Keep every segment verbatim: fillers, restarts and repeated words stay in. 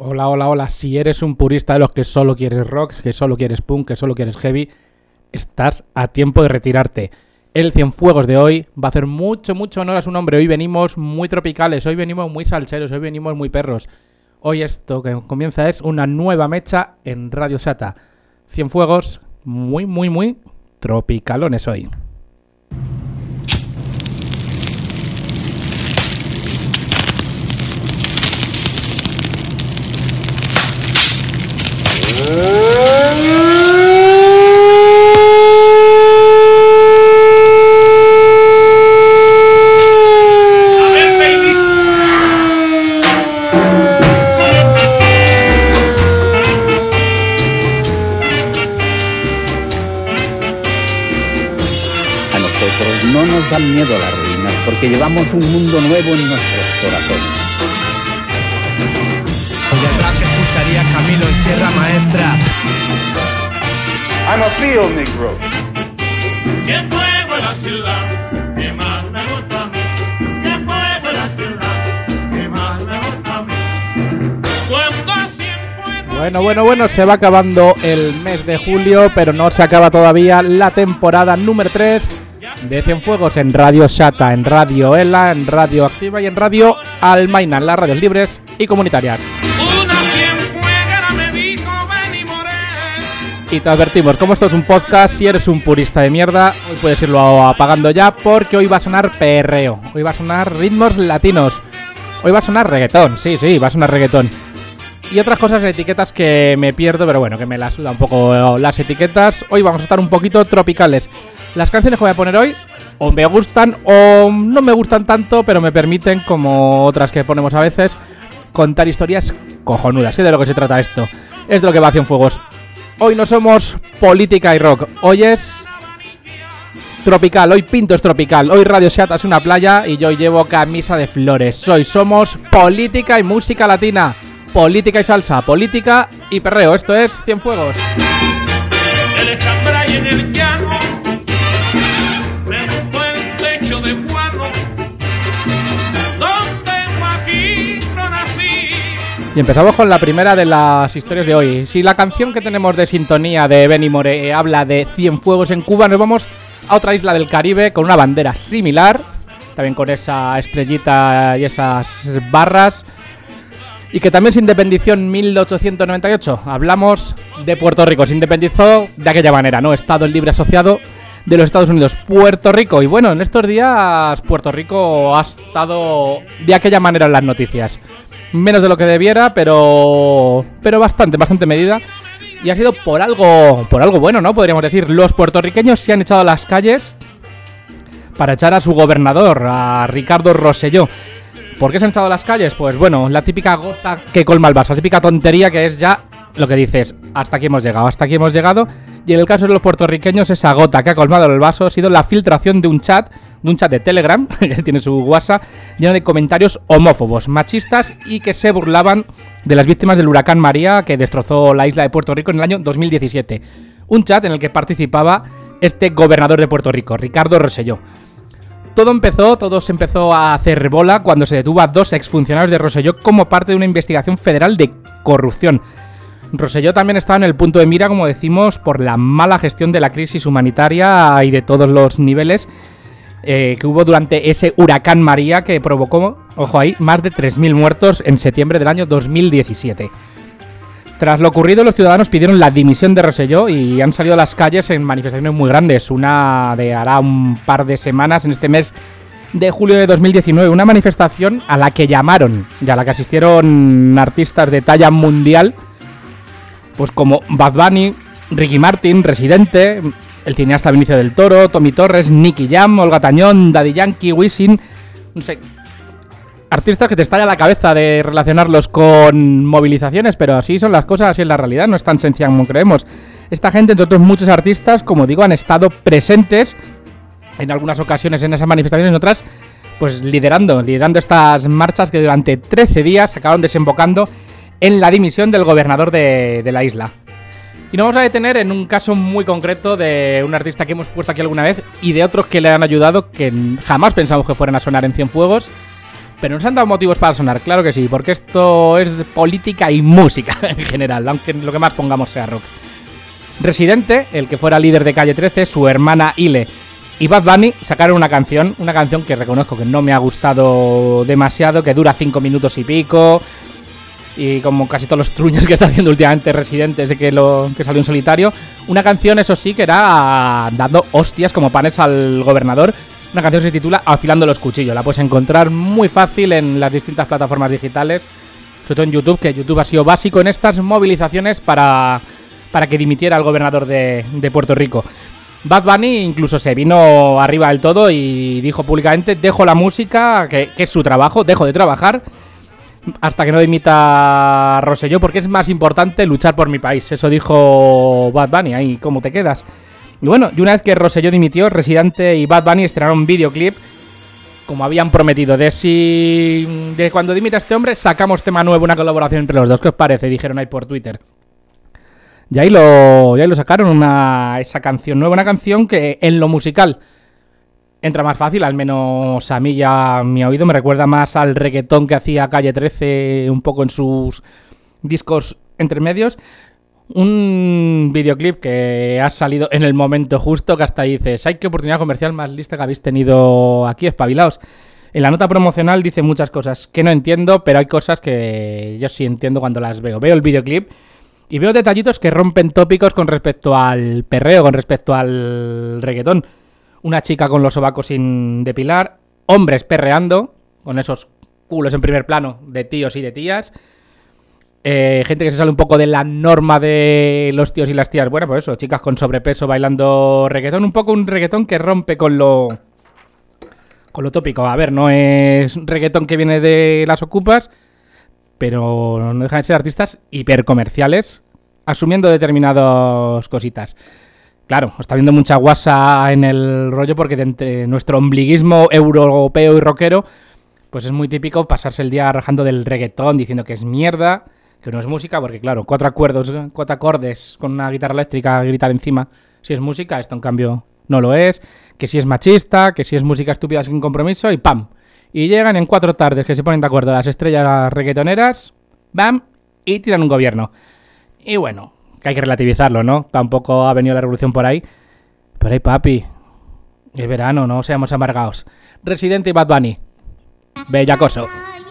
Hola, hola, hola. Si eres un purista de los que solo quieres rock, que solo quieres punk, que solo quieres heavy, estás a tiempo de retirarte. El Cienfuegos de hoy va a hacer mucho, mucho honor a su nombre. Hoy venimos muy tropicales, hoy venimos muy salseros, hoy venimos muy perros. Hoy esto que comienza es una nueva mecha en Radio Sata. Cienfuegos muy, muy, muy tropicalones hoy. No nos dan miedo las ruinas, porque llevamos un mundo nuevo en nuestros corazones. Detrás que escucharía Camilo en Sierra Maestra. I'm a field negro. Cienfuegos en la ciudad, que más me gusta a mí. Cienfuegos en la ciudad, que más me gusta a mí. Cuando Cienfuegos... Bueno, bueno, bueno, se va acabando el mes de julio, pero no se acaba todavía la temporada número tres de Cienfuegos en Radio Sata, en Radio Ela, en Radio Activa y en Radio Almaina, en las radios libres y comunitarias. Una cienfueguera me dijo, ven y moré. Y te advertimos, como esto es un podcast, si eres un purista de mierda, hoy puedes irlo apagando ya, porque hoy va a sonar perreo, hoy va a sonar ritmos latinos, hoy va a sonar reggaetón, sí, sí, va a sonar reggaetón. Y otras cosas, etiquetas que me pierdo, pero bueno, que me la suda un poco las etiquetas. Hoy vamos a estar un poquito tropicales. Las canciones que voy a poner hoy o me gustan o no me gustan tanto, pero me permiten, como otras que ponemos a veces, contar historias cojonudas. ¿Qué de lo que se trata esto? Es de lo que va a Cienfuegos. Hoy no somos política y rock, hoy es tropical, hoy Pinto es tropical, hoy Radio Sata es una playa y yo llevo camisa de flores. Hoy somos política y música latina, política y salsa, política y perreo. Esto es Cienfuegos. El escambray en el llano, me montó el techo de guano, donde aquí no nací. Y empezamos con la primera de las historias de hoy. Si la canción que tenemos de sintonía de Benny More eh, habla de Cienfuegos en Cuba, nos vamos a otra isla del Caribe con una bandera similar, también con esa estrellita y esas barras, y que también se independizó en mil ochocientos noventa y ocho. Hablamos de Puerto Rico, se independizó de aquella manera, ¿no? Estado libre asociado de los Estados Unidos, Puerto Rico. Y bueno, en estos días Puerto Rico ha estado de aquella manera en las noticias. Menos de lo que debiera, pero pero bastante, bastante medida. Y ha sido por algo, por algo bueno, ¿no? Podríamos decir, los puertorriqueños se han echado a las calles para echar a su gobernador, a Ricardo Rosselló. ¿Por qué se han echado a las calles? Pues bueno, la típica gota que colma el vaso, la típica tontería que es ya lo que dices, hasta aquí hemos llegado, hasta aquí hemos llegado. Y en el caso de los puertorriqueños, esa gota que ha colmado el vaso ha sido la filtración de un chat, de un chat de Telegram, que tiene su WhatsApp, lleno de comentarios homófobos, machistas y que se burlaban de las víctimas del huracán María que destrozó la isla de Puerto Rico en el año dos mil diecisiete. Un chat en el que participaba este gobernador de Puerto Rico, Ricardo Rosselló. Todo empezó, todo se empezó a hacer bola cuando se detuvo a dos exfuncionarios de Rosselló como parte de una investigación federal de corrupción. Rosselló también estaba en el punto de mira, como decimos, por la mala gestión de la crisis humanitaria y de todos los niveles eh, que hubo durante ese huracán María que provocó, ojo ahí, más de tres mil muertos en septiembre del año dos mil diecisiete. Tras lo ocurrido, los ciudadanos pidieron la dimisión de Rosselló y han salido a las calles en manifestaciones muy grandes. Una de hará un par de semanas, en este mes de julio de dos mil diecinueve, una manifestación a la que llamaron y a la que asistieron artistas de talla mundial, pues como Bad Bunny, Ricky Martin, Residente, el cineasta Benicio del Toro, Tommy Torres, Nicky Jam, Olga Tañón, Daddy Yankee, Wisin, no sé, artistas que te estalla la cabeza de relacionarlos con movilizaciones, pero así son las cosas, así es la realidad, no es tan sencilla como creemos. Esta gente, entre otros muchos artistas, como digo, han estado presentes en algunas ocasiones en esas manifestaciones, en otras, pues liderando, liderando estas marchas que durante trece días acabaron desembocando en la dimisión del gobernador de, de la isla. Y nos vamos a detener en un caso muy concreto de un artista que hemos puesto aquí alguna vez y de otros que le han ayudado, que jamás pensamos que fueran a sonar en Cienfuegos, Pero nos han dado motivos para sonar, claro que sí, porque esto es de política y música en general, aunque lo que más pongamos sea rock. Residente, el que fuera líder de Calle trece, su hermana Ile y Bad Bunny sacaron una canción, una canción que reconozco que no me ha gustado demasiado, que dura cinco minutos y pico, y como casi todos los truños que está haciendo últimamente Residente desde que, lo, que salió en solitario. Una canción, eso sí, que era dando hostias como panes al gobernador. Una canción que se titula Afilando los cuchillos. La puedes encontrar muy fácil en las distintas plataformas digitales, sobre todo en YouTube, que YouTube ha sido básico en estas movilizaciones para, para que dimitiera el gobernador de, de Puerto Rico. Bad Bunny incluso se vino arriba del todo y dijo públicamente: dejo la música, que, que es su trabajo, dejo de trabajar hasta que no dimita Rosselló, porque es más importante luchar por mi país. Eso dijo Bad Bunny. Ahí, ¿cómo te quedas? Y bueno, y una vez que Rosselló dimitió, Residente y Bad Bunny estrenaron un videoclip, como habían prometido, de si de cuando dimita este hombre sacamos tema nuevo, una colaboración entre los dos. ¿Qué os parece? Dijeron ahí por Twitter. Y ahí lo, y ahí lo sacaron, una, esa canción nueva, una canción que en lo musical entra más fácil, al menos a mí ya mi oído me recuerda más al reggaetón que hacía Calle trece un poco en sus discos intermedios. Un videoclip que ha salido en el momento justo, que hasta dices: ¡ay, qué oportunidad comercial más lista que habéis tenido aquí, espabilaos! En la nota promocional dice muchas cosas que no entiendo, pero hay cosas que yo sí entiendo cuando las veo. Veo el videoclip y veo detallitos que rompen tópicos con respecto al perreo, con respecto al reggaetón. Una chica con los sobacos sin depilar, hombres perreando, con esos culos en primer plano de tíos y de tías. Eh, gente que se sale un poco de la norma de los tíos y las tías. Bueno, pues eso, chicas con sobrepeso bailando reggaetón. Un poco un reggaetón que rompe con lo con lo tópico. A ver, no es reggaetón que viene de las ocupas, pero no dejan de ser artistas hipercomerciales, asumiendo determinadas cositas. Claro, está viendo mucha guasa en el rollo, porque de entre nuestro ombliguismo europeo y rockero, pues es muy típico pasarse el día rajando del reggaetón, diciendo que es mierda, que no es música, porque claro, cuatro acuerdos, cuatro acordes con una guitarra eléctrica a gritar encima, si es música, esto en cambio no lo es, que si es machista, que si es música estúpida sin compromiso, y ¡pam! Y llegan en cuatro tardes que se ponen de acuerdo las estrellas reggaetoneras, ¡bam! Y tiran un gobierno. Y bueno, que hay que relativizarlo, ¿no? Tampoco ha venido la revolución por ahí. Pero ahí, papi, es verano, no seamos amargados. Residente y Bad Bunny, bellacoso.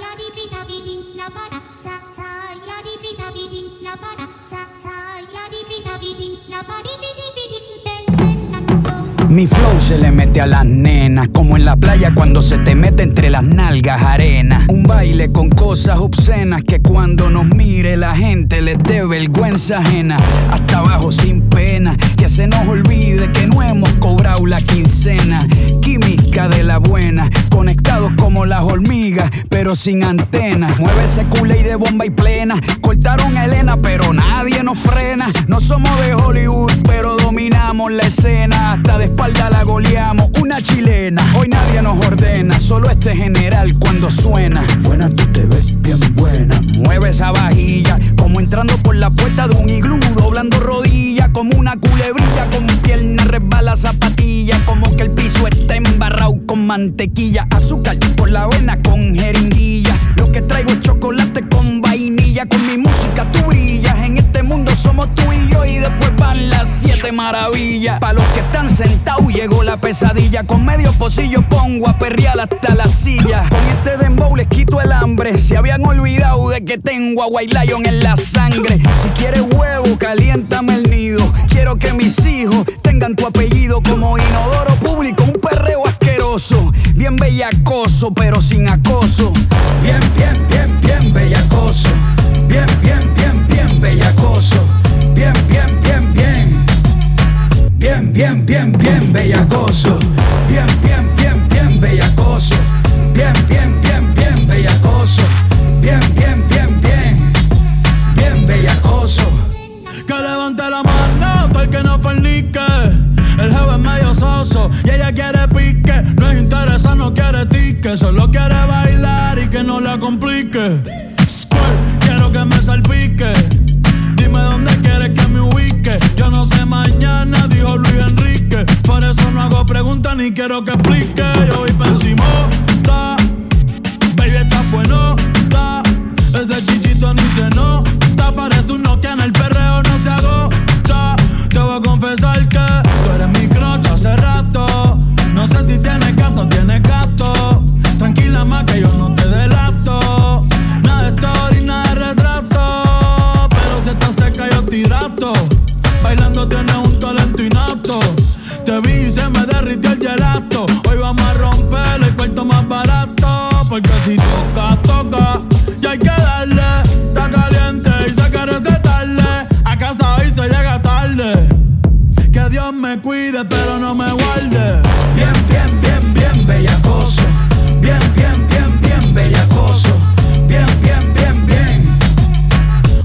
Mi flow se le mete a las nenas, como en la playa cuando se te mete entre las nalgas arena. Un baile con cosas obscenas que cuando nos mire la gente les dé vergüenza ajena. Hasta abajo sin pena, que se nos olvide que no hemos cobrado la quincena. Química de la buena, conectados como las hormigas, pero sin antenas. Mueve ese culé de bomba y plena. Cortaron a Elena, pero nadie nos frena. No somos de Hollywood, pero dominamos la escena. Hasta de espalda la goleamos, una chilena. Hoy nadie nos ordena, solo este general cuando suena. Buena, tú te ves bien buena. Mueve esa vajilla, como entrando por la puerta de un iglú, doblando rodillas, como una culebrilla, con pierna resbala zapatilla, como que el piso está embarrado con mantequilla, azúcar por la avena con jeringuilla. Lo que traigo es chocolate con vainilla, con mi música tú brillas. En este mundo somos tú y yo, y después van las siete maravillas. Pa' los que están sentados llegó la pesadilla, con medio pocillo pongo a perrear hasta la silla. Con este dembow les quito el hambre, se habían olvidado de que tengo a White Lion en la sangre. Si quieres huevo, caliéntame el nido. Quiero que mis hijos tengan tu apellido, como inodoro público, un perreo asqueroso. Bien bellacoso, pero sin acoso. Bien, bien, bien, bien bellacoso. Bien, bien, bien, bien bellacoso. Bien, bien, bien, bien. Bien, bien, bien, bien bellacoso. Bien, bien, bien, bien bellacoso. Bien, bien, bien, bien bellacoso. Bien, bien, bien, bien. Bien bellacoso. Que levante la mano, todo el que no fornique. El jefe es medio soso y ella quiere pique. No es interesa, no quiere tique. Solo quiere bailar y que no la complique. Squirt, quiero que me salpique. Dime dónde quieres que me ubique. Yo no sé mañana, dijo Luis Enrique. Por eso no hago preguntas ni quiero que explique. Yo voy pa' encimota. Baby,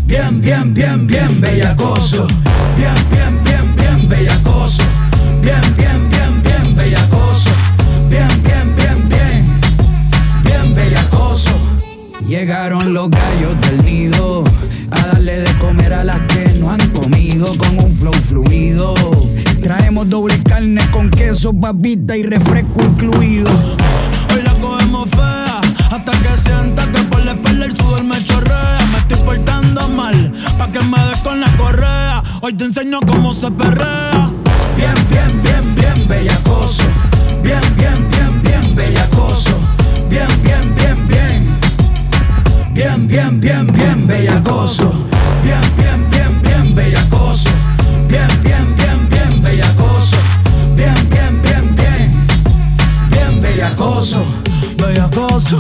Bien, bien, bien, bien bellacoso. Bien, bien, bien, bien bellacoso. Bien, bien, bien, bien bellacoso. Bien, bien, bien, bien, bien bellacoso. Llegaron los gallos del nido a darle de comer a las que no han comido con un flow fluido. Traemos doble carne con queso, papita y refresco incluido. Hoy la cogemos fea hasta que sienta que por la espalda el sudor me chorrea. Me estoy portando mal pa' que me des con la correa. Hoy te enseño cómo se perrea. Bien, bien, bien, bien bellacoso. Bien, bien, bien, bien bellacoso. Bien, bien, bien, bien. Bien, bien, bien, bien bellacoso. Bien, bien, bien, bien bellacoso. Bien, bien, bien, bien bellacoso. Bien, bien, bien, bien. Bien bellacoso. Bellacoso.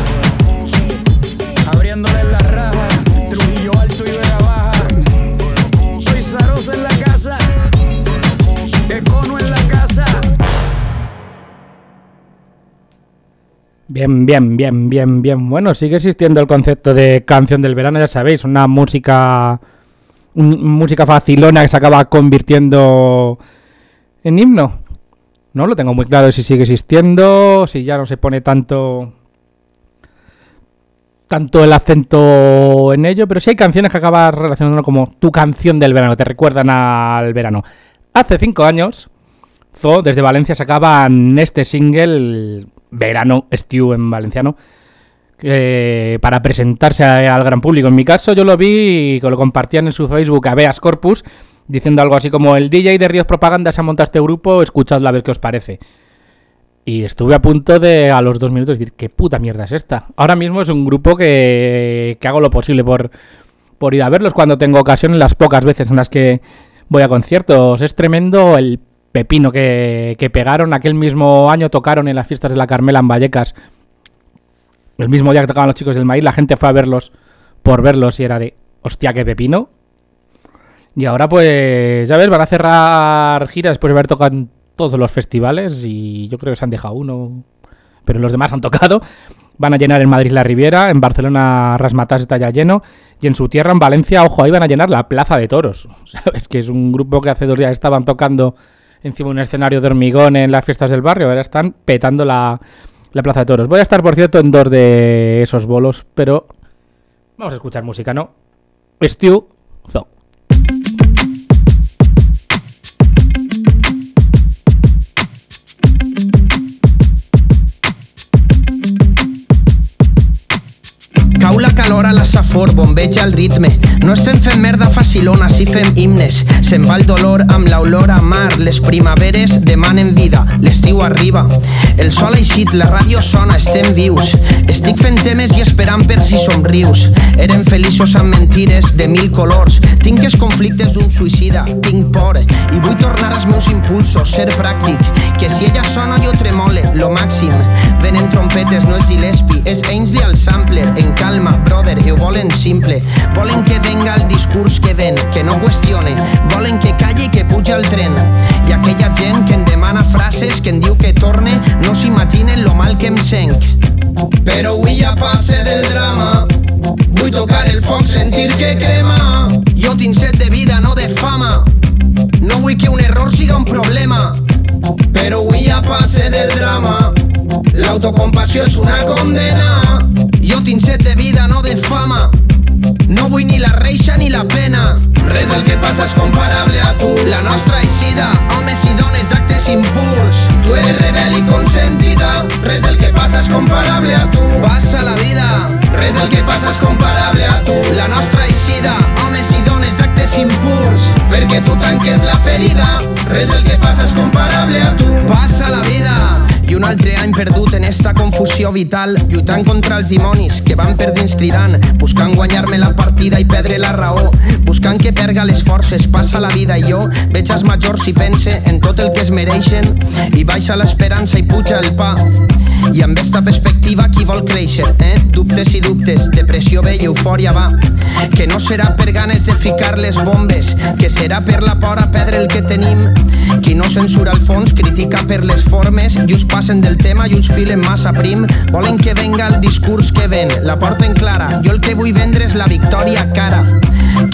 Abriéndole la raja. Trujillo Alto y Vega Baja. Soy Zarosa en la casa. Econo en la casa. Bien, bien, bien, bien, bien. Bueno, sigue existiendo el concepto de canción del verano, ya sabéis, una música un, música facilona que se acaba convirtiendo en himno. No lo tengo muy claro si sigue existiendo, si ya no se pone tanto tanto el acento en ello, pero sí hay canciones que acabas relacionando como tu canción del verano, te recuerdan al verano. Hace cinco años, Zoo desde Valencia sacaban este single Verano Stew en valenciano eh, para presentarse a, al gran público. En mi caso yo lo vi y lo compartían en su Facebook Habeas Corpus diciendo algo así como: el D J de Ríos Propaganda se ha montado este grupo, escuchadla a ver qué os parece. Y estuve a punto de a los dos minutos decir ¿qué puta mierda es esta? Ahora mismo es un grupo que, que hago lo posible por, por ir a verlos cuando tengo ocasión, en las pocas veces en las que voy a conciertos. Es tremendo el pepino que, que pegaron. Aquel mismo año tocaron en las fiestas de la Carmela en Vallecas. El mismo día que tocaban los Chicos del Maíz, la gente fue a verlos por verlos y era de hostia, qué pepino. Y ahora pues ya ves, van a cerrar gira después de haber tocado en todos los festivales y yo creo que se han dejado uno, pero los demás han tocado. Van a llenar en Madrid la Riviera, en Barcelona Razzmatazz está ya lleno y en su tierra, en Valencia, ojo, ahí van a llenar la Plaza de Toros. ¿Sabes? Que es un grupo que hace dos días estaban tocando encima de un escenario de hormigón en las fiestas del barrio, ahora están petando la, la Plaza de Toros. Voy a estar, por cierto, en dos de esos bolos, pero vamos a escuchar música, ¿no? Stew, Zoo. Cau la calor a la safor, bombeja el ritme. No estem fent merda facilona, si fem himnes. Se'n va el dolor amb l'olor a mar. Les primaveres demanen vida, l'estiu arriba. El sol ha eixit, la ràdio sona, estem vius. Estic fent temes i esperant per si somrius. Érem feliços amb mentires de mil colors. Tinc els conflictes d'un suïcida, tinc por i vull tornar als meus impulsos, ser pràctic. Que si ella sona jo tremole, lo màxim. Venen trompetes, no és Gillespie, és Ainsley al sampler. En calma, brother, ho volen simple. Volen que venga el discurs que ven, que no qüestione. Volen que calli i que puja el tren. I aquella gent que em demana frases, que em diu que torne, no s'imaginen lo mal que em senc. Però avui ja passe del drama. Vull tocar el foc, sentir que crema. Jo tinc set de vida, no de fama. No vull que un error siga un problema. Però avui ja passe del drama. L'autocompassió és una condena. Jo tinc set de vida, no de fama. No vull ni la reixa ni la pena. Res del que passa és comparable a tu. La nostra eixida, homes i dones d'actes impurs. Tu eres rebel i consentida. Res del que passa és comparable a tu. Passa la vida. Res del que passa és comparable a tu. La nostra eixida, homes i dones d'actes impurs. Perquè tu tanques la ferida. Res del que passa és comparable a tu. Passa la vida. I un altre any perdut en esta confusió vital, lluitant contra els dimonis que van per dins cridant, buscant guanyar-me la partida i perdre la raó, buscant que perga les forces, passa la vida i jo veig els majors i pense en tot el que es mereixen i baixa l'esperança i puja el pa. I amb esta perspectiva qui vol créixer, eh? Dubtes i dubtes, depressió ve i eufòria va. Que no serà per ganes de ficar les bombes, que serà per la por a perdre el que tenim. Qui no censura el fons critica per les formes i us passen del tema i us filen massa prim. Volen que venga el discurs que ven, la porten clara. Jo el que vull vendre és la victòria cara.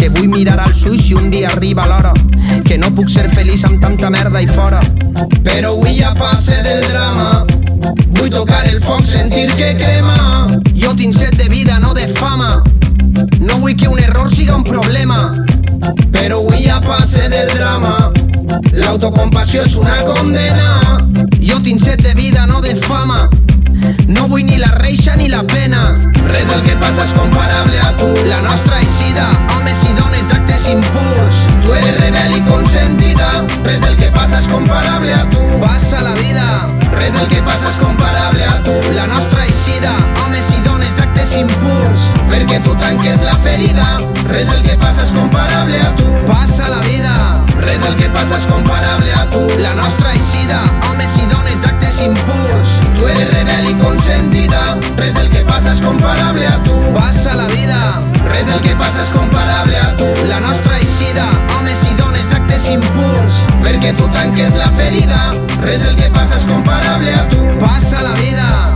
que vull mirar al suïs i un dia arriba l'hora, que no puc ser feliç amb tanta merda i fora. Però avui ja passe del drama, vull tocar el foc, sentir que crema. Jo tinc set de vida, no de fama, no vull que un error siga un problema. Però avui ja passe del drama, l'autocompassió és una condena. Jo tinc set de vida, no de fama, no vull ni la reixa ni la pena. Res del que passa és comparable a tu. La nostra eixida, homes i dones d'actes impurs. Tu eres rebel i consentida. Res del que passa és comparable a tu. Passa la vida. Res del que passa és comparable a tu. La nostra eixida, homes i dones d'actes impurs. Perquè tu tanques la ferida. Res del que passa és comparable a tu. Passa la vida. Res del que passa és comparable a tu. La nostra eixida, homes i dones d'actes impurs. Tu eres rebel i consentida. Res del que passa és comparable a tu. Passa la vida. Res del que passa és comparable a tu. La nostra eixida, homes i dones d'actes impurs. Perquè tu tanques la ferida. Res del que passa és comparable a tu. Passa la vida.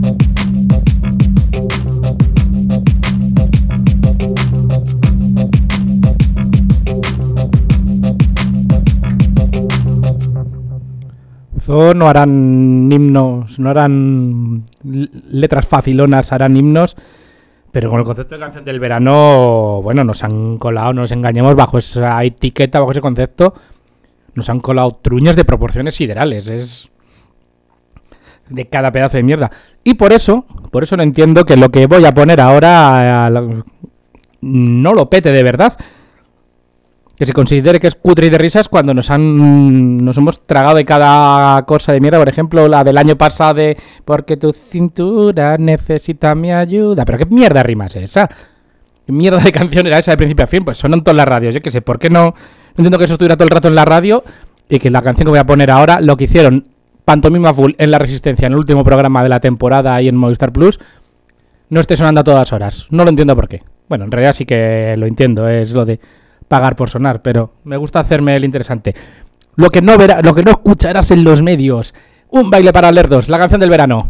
No harán himnos, no harán letras facilonas, harán himnos, pero con el concepto de canción del verano, bueno, nos han colado, no nos engañemos, bajo esa etiqueta, bajo ese concepto, nos han colado truñas de proporciones siderales, es de cada pedazo de mierda. Y por eso, por eso no entiendo que lo que voy a poner ahora no lo pete de verdad. Que se considere que es cutre y de risas cuando nos han nos hemos tragado de cada cosa de mierda. Por ejemplo, la del año pasado de porque tu cintura necesita mi ayuda. Pero qué mierda rima es esa. ¿Qué mierda de canción era esa de principio a fin? Pues sonan todas las radios. Yo qué sé, ¿por qué no? No entiendo que eso estuviera todo el rato en la radio y que la canción que voy a poner ahora, lo que hicieron Pantomima Full en La Resistencia, en el último programa de la temporada ahí en Movistar Plus, no esté sonando a todas horas. No lo entiendo por qué. Bueno, en realidad sí que lo entiendo. Es lo de pagar por sonar, pero me gusta hacerme el interesante. Lo que no verá, lo que no escucharás en los medios. Un baile para lerdos, la canción del verano.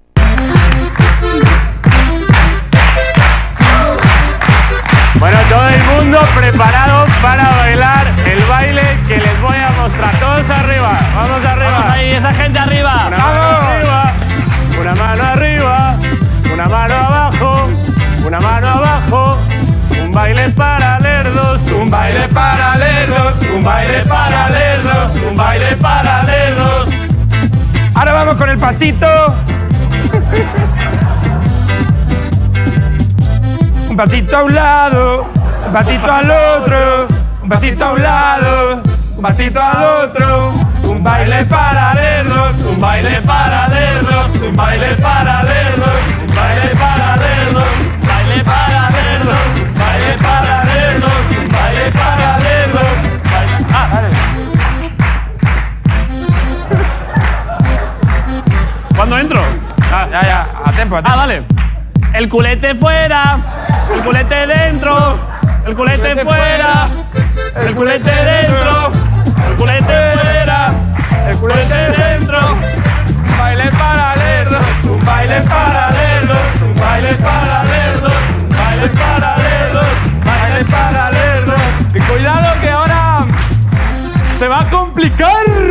Bueno, todo el mundo preparado para bailar el baile que les voy a mostrar. Todos arriba, vamos arriba. Vamos ahí, esa gente arriba. Una mano arriba, una mano arriba, una mano abajo, una mano abajo. Un baile para lerdos, un baile para lerdos, un baile para lerdos, un baile para lerdos. Ahora vamos con el pasito. Un pasito a un lado, un pasito al otro, un pasito a un lado, un pasito al otro. Un baile para lerdos, un baile para lerdos, un baile para lerdos, un baile para lerdos, un baile para lerdos. Baile para lerdos, baile para lerdos, baile... Ah, dale. ¿Cuándo entro? Ah, ya, ya, a tiempo, a tiempo. Ah, vale. El culete fuera, el culete dentro, el culete, el culete fuera, el culete dentro, el culete fuera, el culete dentro. Un baile para lerdos, un baile para lerdos, un baile para lerdos, un baile para lerdos, baile para lerdos. Y cuidado que ahora se va a complicar.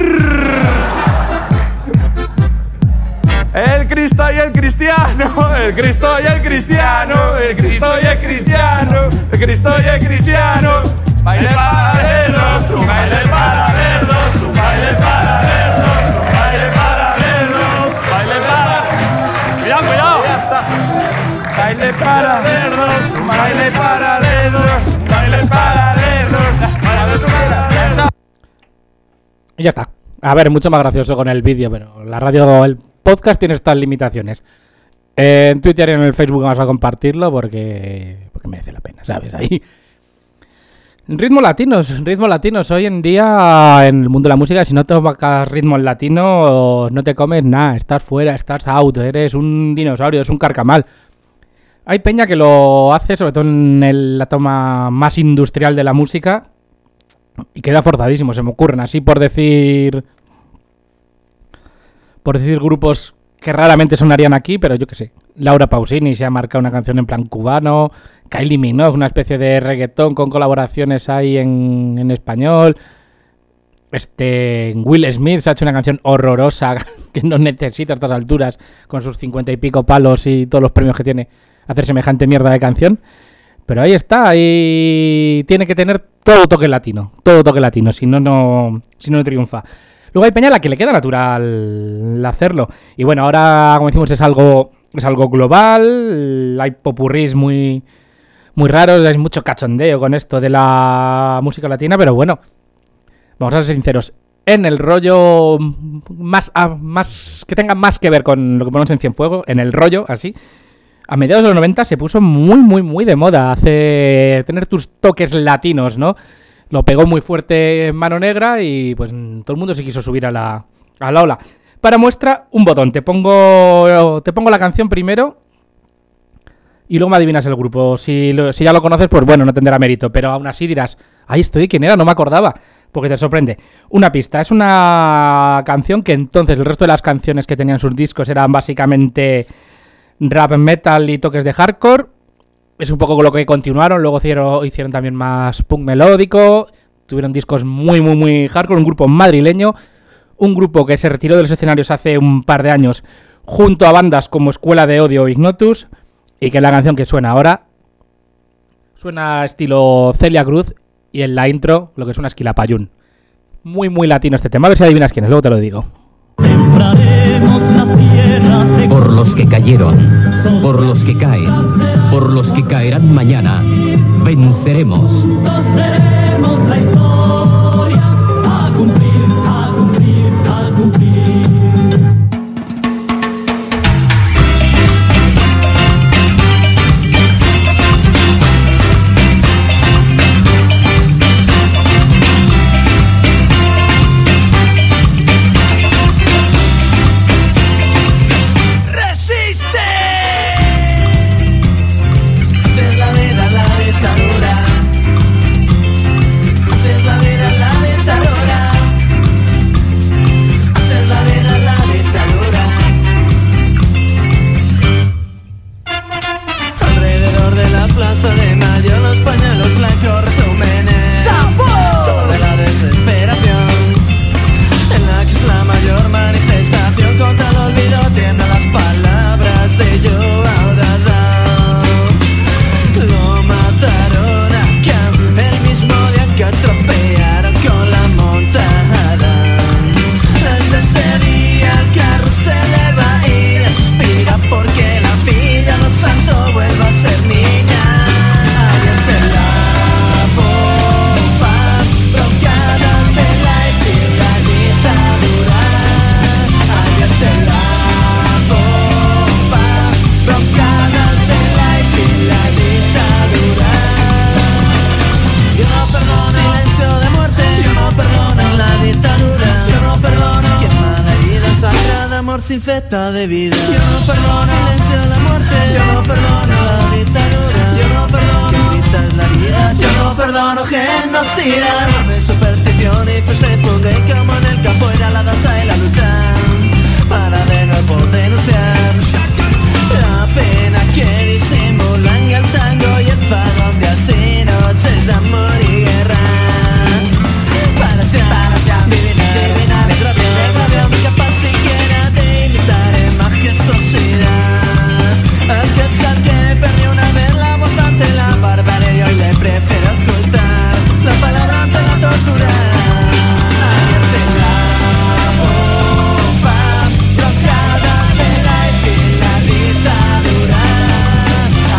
El Cristo y el cristiano, el Cristo y el cristiano, el Cristo y el cristiano, el Cristo y el cristiano. Baile para lerdos, un baile para lerdos, un baile para lerdos, un baile para lerdos, baile para... Cuidado, cuidado. Ya está. Baile para lerdos, un baile para lerdos, un baile para lerdos, baile para lerdos. Y ya está. A ver, mucho más gracioso con el vídeo, pero la radio, el podcast tiene estas limitaciones. Eh, en Twitter y en el Facebook vamos a compartirlo porque, porque merece la pena, ¿sabes? Ahí. Ritmos latinos, ritmos latinos. Hoy en día, en el mundo de la música, si no tocas ritmos latinos, no te comes nada. Estás fuera, estás out, eres un dinosaurio, es un carcamal. Hay peña que lo hace, sobre todo en el, la toma más industrial de la música, y queda forzadísimo. Se me ocurren así por decir... Por decir grupos que raramente sonarían aquí, pero yo qué sé. Laura Pausini se ha marcado una canción en plan cubano. Kylie Minogue, una especie de reggaetón con colaboraciones ahí en, en español. Este Will Smith se ha hecho una canción horrorosa que no necesita a estas alturas, con sus cincuenta y pico palos y todos los premios que tiene, hacer semejante mierda de canción. Pero ahí está, ahí tiene que tener todo toque latino, todo toque latino, si no, no, si no, no triunfa. Luego hay peña a la que le queda natural hacerlo. Y bueno, ahora, como decimos, es algo, es algo global, hay popurrís muy, muy raros, hay mucho cachondeo con esto de la música latina, pero bueno, vamos a ser sinceros, en el rollo más, más que tenga más que ver con lo que ponemos en Cienfuegos, en el rollo, así, a mediados de los noventa se puso muy, muy, muy de moda hacer, tener tus toques latinos, ¿no? Lo pegó muy fuerte en Mano Negra y pues todo el mundo se quiso subir a la, a la ola. Para muestra, un botón. Te pongo, te pongo la canción primero y luego me adivinas el grupo. Si, lo, si ya lo conoces, pues bueno, no tendrá mérito. Pero aún así dirás, ahí estoy, ¿quién era? No me acordaba. Porque te sorprende. Una pista. Es una canción que entonces el resto de las canciones que tenían sus discos eran básicamente rap, metal y toques de hardcore. Es un poco con lo que continuaron. Luego hicieron, hicieron también más punk melódico. Tuvieron discos muy, muy, muy hardcore. Un grupo madrileño. Un grupo que se retiró de los escenarios hace un par de años junto a bandas como Escuela de Odio o Ignotus. Y que la canción que suena ahora suena estilo Celia Cruz. Y en la intro lo que suena es Quilapayún. Muy, muy latino este tema. A ver si adivinas quién es. Luego te lo digo. Por los que cayeron, por los que caen, por los que caerán mañana, venceremos. Venceremos la historia a cumplir, a cumplir, a cumplir. Infecta de vida. Yo no perdono silencio a la muerte. Yo no perdono la dictadura. Yo no perdono que quitas la vida. Yo no perdono genocidas. No me superstición y fe se funde como en el campo era la danza y la lucha para de nuevo denunciar la pena que disimulan el tango y el fado de así noches de amor y guerra. Para siempre, para siempre, divina, divina, de rabia, de rabia, mi capaz siquiera de imitar majestuosidad. Al quetzal que perdió una vez la voz ante la barbarie y hoy le prefiero ocultar la palabra ante la tortura. Abierta la bomba, bloqueada de la y la dictadura.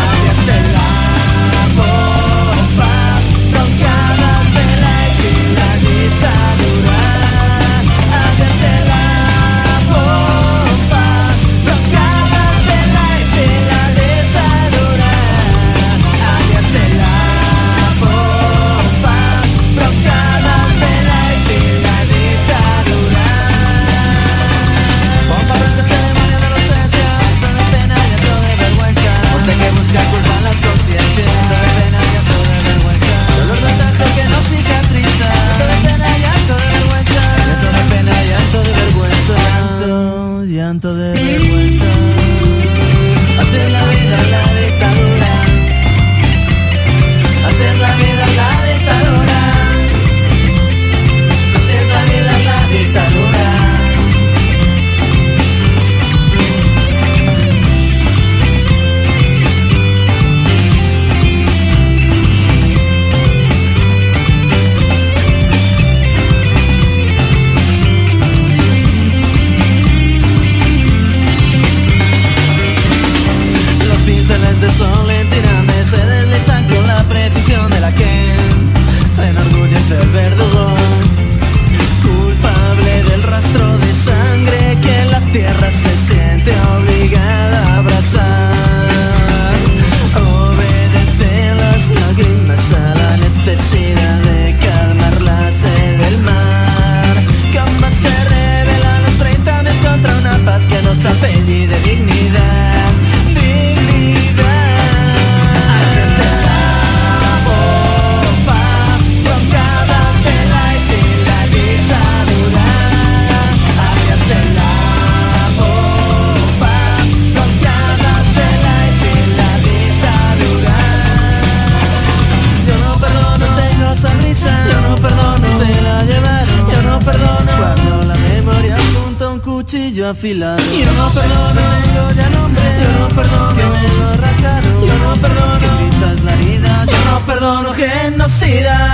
cuchillo afilado. Yo no perdono, yo ya nombre. Yo no perdono, que me lo arrancaron. Yo no perdono, que gritas la herida. Yo no perdono, genocida.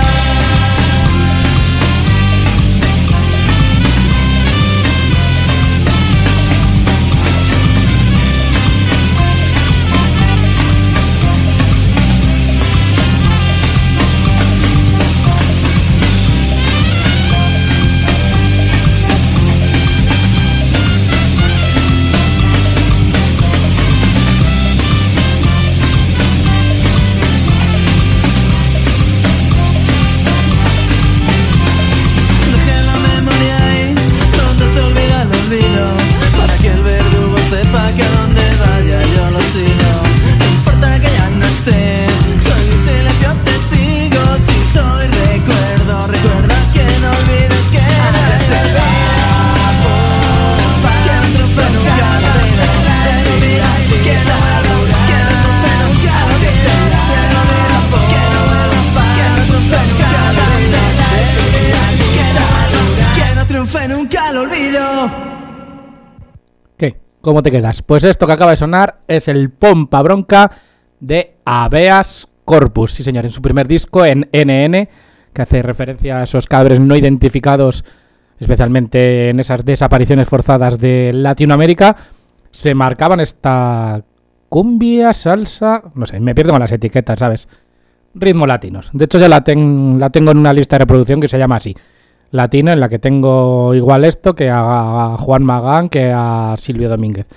¿Cómo te quedas? Pues esto que acaba de sonar es el Pompa Bronca de Habeas Corpus. Sí, señor, en su primer disco, en N N, que hace referencia a esos cadáveres no identificados, especialmente en esas desapariciones forzadas de Latinoamérica, se marcaban esta cumbia, salsa... No sé, me pierdo con las etiquetas, ¿sabes? Ritmos latinos. De hecho, ya la, ten, la tengo en una lista de reproducción que se llama así. Latino, en la que tengo igual esto que a Juan Magán, que a Silvio Domínguez.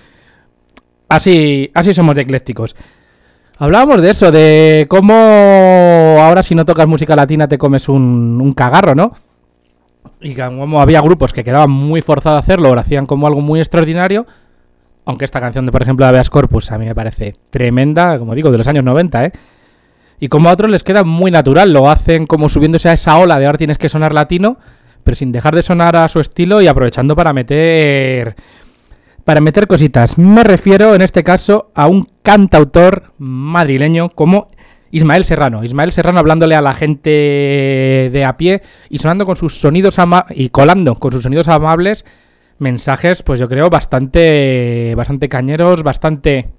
Así, así somos de eclécticos. Hablábamos de eso, de cómo ahora si no tocas música latina te comes un, un cagarro, ¿no? Y como había grupos que quedaban muy forzados a hacerlo o lo hacían como algo muy extraordinario, aunque esta canción de, por ejemplo, de Habeas Corpus a mí me parece tremenda, como digo, de los años noventa, ¿eh? Y como a otros les queda muy natural, lo hacen como subiéndose a esa ola de ahora tienes que sonar latino, pero sin dejar de sonar a su estilo y aprovechando para meter para meter cositas. Me refiero en este caso a un cantautor madrileño como Ismael Serrano. Ismael Serrano hablándole a la gente de a pie y sonando con sus sonidos ama- y colando con sus sonidos amables mensajes, pues yo creo bastante bastante cañeros, bastante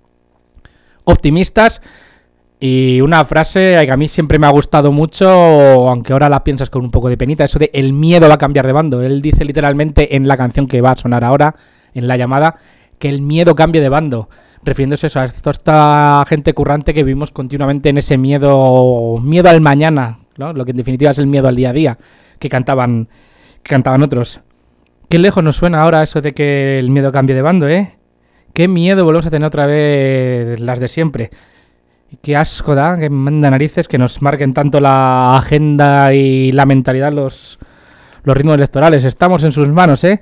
optimistas. Y una frase que a mí siempre me ha gustado mucho, aunque ahora la piensas con un poco de penita, eso de el miedo va a cambiar de bando. Él dice literalmente en la canción que va a sonar ahora, en la llamada, que el miedo cambie de bando, refiriéndose eso, a toda esta gente currante que vivimos continuamente en ese miedo miedo al mañana, ¿no? Lo que en definitiva es el miedo al día a día, que cantaban, que cantaban otros. Qué lejos nos suena ahora eso de que el miedo cambie de bando, ¿eh? Qué miedo volvemos a tener otra vez las de siempre. Qué asco da, que manda narices que nos marquen tanto la agenda y la mentalidad los, los ritmos electorales. Estamos en sus manos, ¿eh?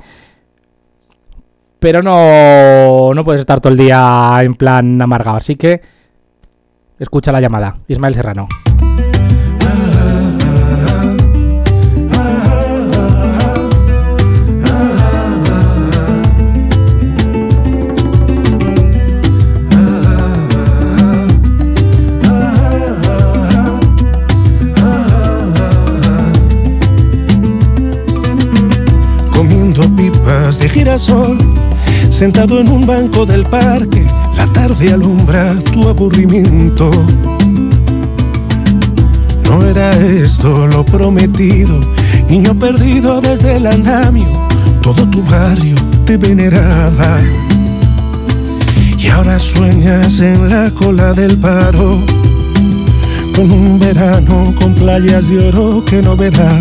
Pero no, no puedes estar todo el día en plan amargado. Así que escucha la llamada. Ismael Serrano. De girasol, sentado en un banco del parque, la tarde alumbra tu aburrimiento. No era esto lo prometido, niño perdido desde el andamio, todo tu barrio te veneraba. Y ahora sueñas en la cola del paro, con un verano con playas de oro que no verás.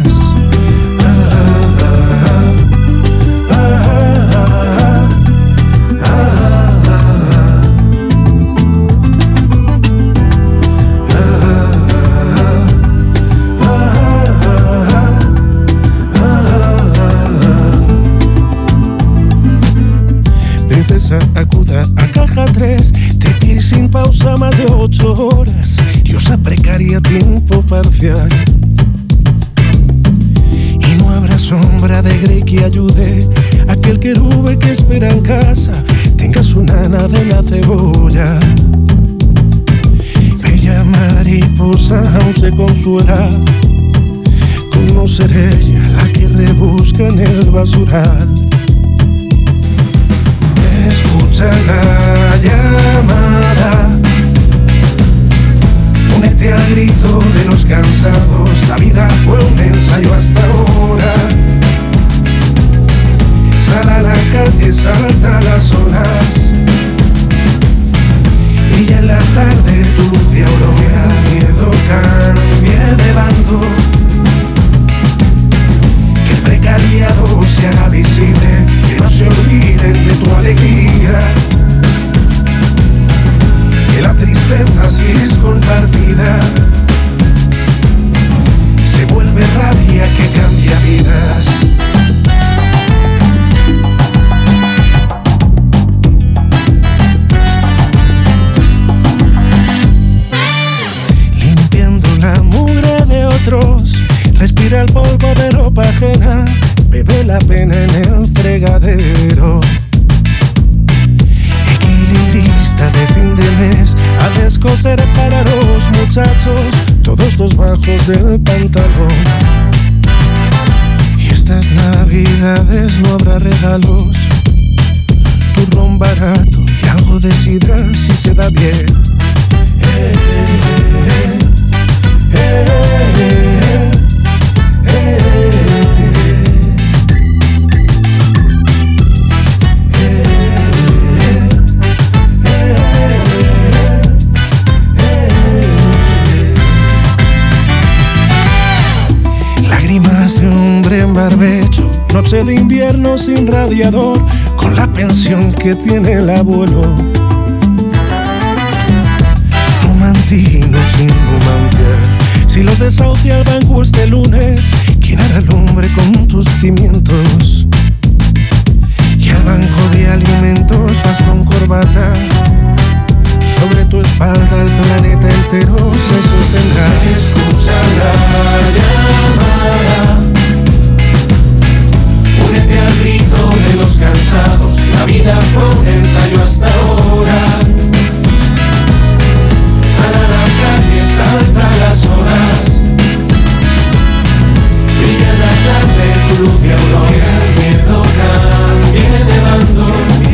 Acuda a caja tres, te pide sin pausa más de ocho horas, diosa precaria, tiempo parcial. Y no habrá sombra de Grey que ayude a aquel querube que espera en casa, tenga su nana de la cebolla. Bella mariposa aún se consuela con no ser ella la que rebusca en el basural. escucha la llamada. Únete al grito de los cansados, la vida fue un ensayo hasta ahora. Sal a la calle, salta las horas. Brilla en la tarde tu luz de aurora. Miedo cambie de bando, que el precariado se haga visible, que no se olviden de tu alegría, que la tristeza si es compartida se vuelve rabia que cambia vidas. La mugre de otros, respira el polvo de ropa ajena, bebe la pena en el fregadero. Equilibrista de fin de mes, a descoser para los muchachos todos los bajos del pantalón. Y estas navidades no habrá regalos, turrón barato y algo de sidra si se da bien. Eh, eh, eh, eh, eh, lágrimas de hombre en barbecho, noche de invierno sin radiador, con la pensión que tiene el abuelo. Romantino sin romancia, si lo desahucia el banco este lunes, ¿quién hará el hombre con tus cimientos? Y al banco de alimentos vas con corbata, sobre tu espalda el planeta entero se sostendrá. Escucha la llamada, únete al grito de los cansados, la vida fue un ensayo hasta ahora. Sal a la calle, salta las horas, brilla en la tarde tu luz de aurora. El miedo cambie de bando,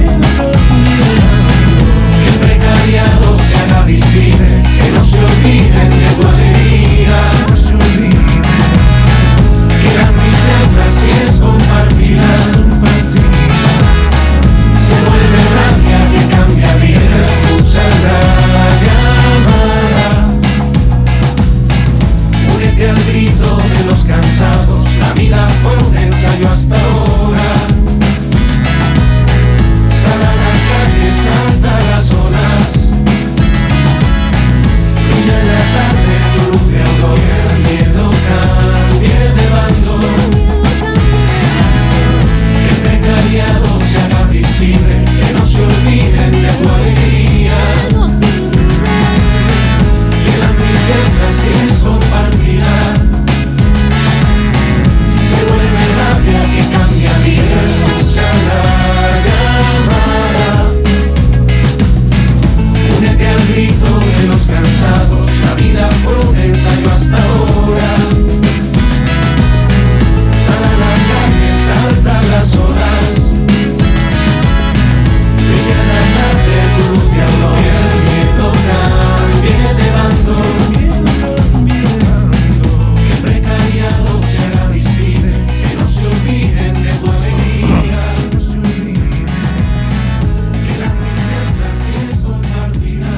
que el precariado se haga visible, que no se olviden de tu alegría, no se olviden que la tristeza si es compartida, se vuelve rabia que cambia vidas. Escucha la llamada, únete al grito de los cansados, la vida fue un ensayo hasta ahora. Sal a la calle, salta las olas, brilla en la tarde tu luz de aurora. El miedo cambie de bando, que el precariado se haga visible, que no se olviden de tu alegría, que la tristeza si es compartida se vuelve rabia que cambia vidas. Escucha la llamada, únete al grito de los cansados, la vida fue un ensayo hasta ahora. Sal a la calle, salta las horas, brilla en la tarde tu luz de aurora. El miedo cambie de bando, que el precariado se haga visible, que no se olviden de tu alegría, no se olviden que la tristeza si es compartida,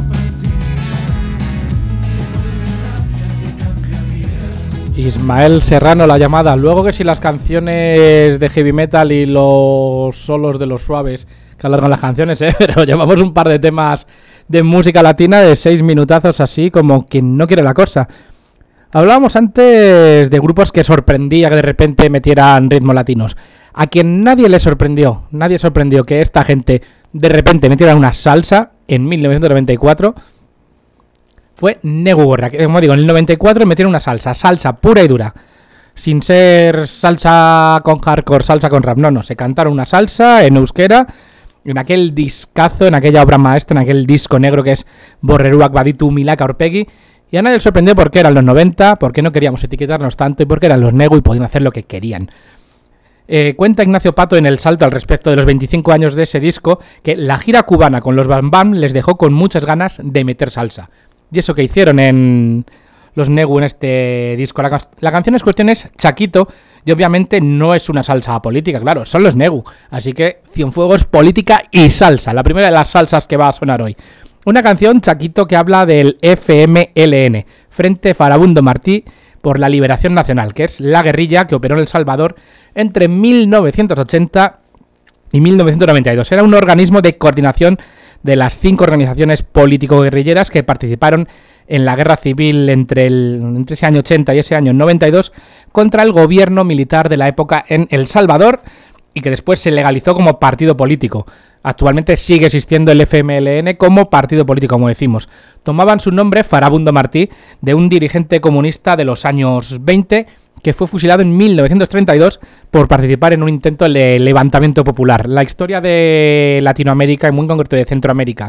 se vuelve rabia que cambia vidas. Ismael Serrano, La llamada. Luego que si las canciones de heavy metal y los solos de los suaves que alargan las canciones, ¿eh? Pero llevamos un par de temas de música latina de seis minutazos así como que no quiere la cosa. Hablábamos antes de grupos que sorprendía que de repente metieran ritmos latinos. A quien nadie le sorprendió, nadie sorprendió que esta gente de repente metiera una salsa en mil novecientos noventa y cuatro fue Negu Gorria. Como digo, en el noventa y cuatro metieron una salsa, salsa pura y dura. Sin ser salsa con hardcore, salsa con rap, no, no, se cantaron una salsa en euskera, en aquel discazo, en aquella obra maestra, en aquel disco negro que es Borreruak Baditu Milaka Aurpegi, y a nadie le sorprendió porque eran los noventa, porque no queríamos etiquetarnos tanto y porque eran los Negu y podían hacer lo que querían. Eh, cuenta Ignacio Pato en El Salto al respecto de los veinticinco años de ese disco que la gira cubana con los Bam Bam les dejó con muchas ganas de meter salsa. Y eso que hicieron en los Negu en este disco. La, la canción en cuestión es Chaquito y obviamente no es una salsa política, claro, son los Negu. Así que Cienfuegos, política y salsa. La primera de las salsas que va a sonar hoy. Una canción, Chaquito, que habla del F M L N, Frente Farabundo Martí por la Liberación Nacional, que es la guerrilla que operó en El Salvador entre mil novecientos ochenta y mil novecientos noventa y dos. Era un organismo de coordinación de las cinco organizaciones político-guerrilleras que participaron en la guerra civil entre, el, entre ese año ochenta y ese año noventa y dos contra el gobierno militar de la época en El Salvador y que después se legalizó como partido político. Actualmente sigue existiendo el F M L N como partido político, como decimos. Tomaban su nombre, Farabundo Martí, de un dirigente comunista de los años veinte que fue fusilado en mil novecientos treinta y dos por participar en un intento de levantamiento popular. La historia de Latinoamérica, y muy en concreto de Centroamérica,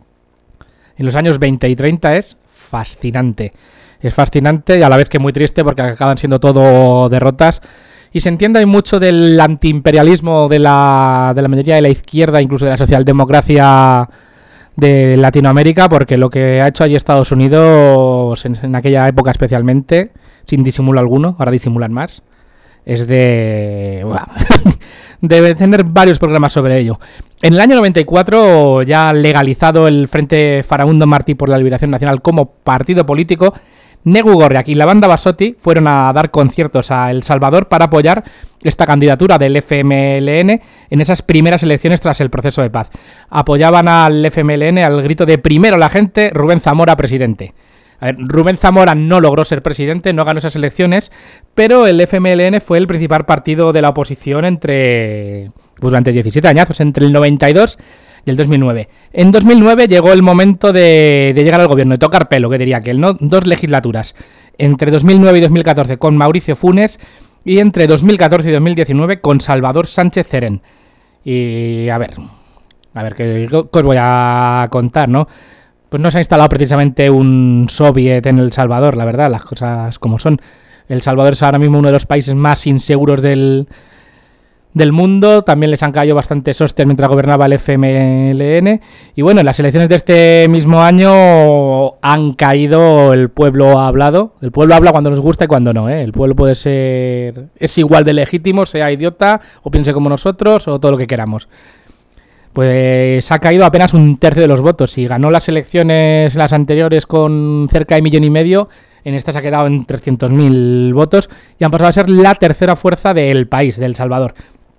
en los años veinte y treinta es fascinante. Es fascinante y a la vez que muy triste porque acaban siendo todo derrotas. Y se entiende hay mucho del antiimperialismo de la, de la mayoría de la izquierda, incluso de la socialdemocracia de Latinoamérica, porque lo que ha hecho allí Estados Unidos, en, en aquella época especialmente, sin disimulo alguno, ahora disimulan más, es de... Bueno, debe tener varios programas sobre ello. En el año noventa y cuatro, ya legalizado el Frente Farabundo Martí por la Liberación Nacional como partido político, Negu Gorriak y la banda Basotti fueron a dar conciertos a El Salvador para apoyar esta candidatura del F M L N en esas primeras elecciones tras el proceso de paz. Apoyaban al F M L N al grito de primero la gente, Rubén Zamora presidente. A ver, Rubén Zamora no logró ser presidente, no ganó esas elecciones, pero el F M L N fue el principal partido de la oposición entre pues, durante diecisiete añazos, entre el noventa y dos y el dos mil nueve. En dos mil nueve llegó el momento de, de llegar al gobierno, de tocar pelo, que diría aquel, ¿no? Dos legislaturas, entre dos mil nueve y dos mil catorce con Mauricio Funes y entre dos mil catorce y dos mil diecinueve con Salvador Sánchez Cerén. Y a ver, a ver, ¿qué, qué os voy a contar, no? Pues no se ha instalado precisamente un soviet en El Salvador, la verdad, las cosas como son. El Salvador es ahora mismo uno de los países más inseguros del... del mundo, también les han caído bastantes hostias mientras gobernaba el F M L N y bueno, en las elecciones de este mismo año han caído el pueblo hablado. El pueblo habla cuando nos gusta y cuando no, ¿eh? El pueblo puede ser, es igual de legítimo, sea idiota o piense como nosotros o todo lo que queramos. Pues ha caído apenas un tercio de los votos y ganó las elecciones las anteriores con cerca de millón y medio. En esta se ha quedado en trescientos mil votos y han pasado a ser la tercera fuerza del país, de El Salvador.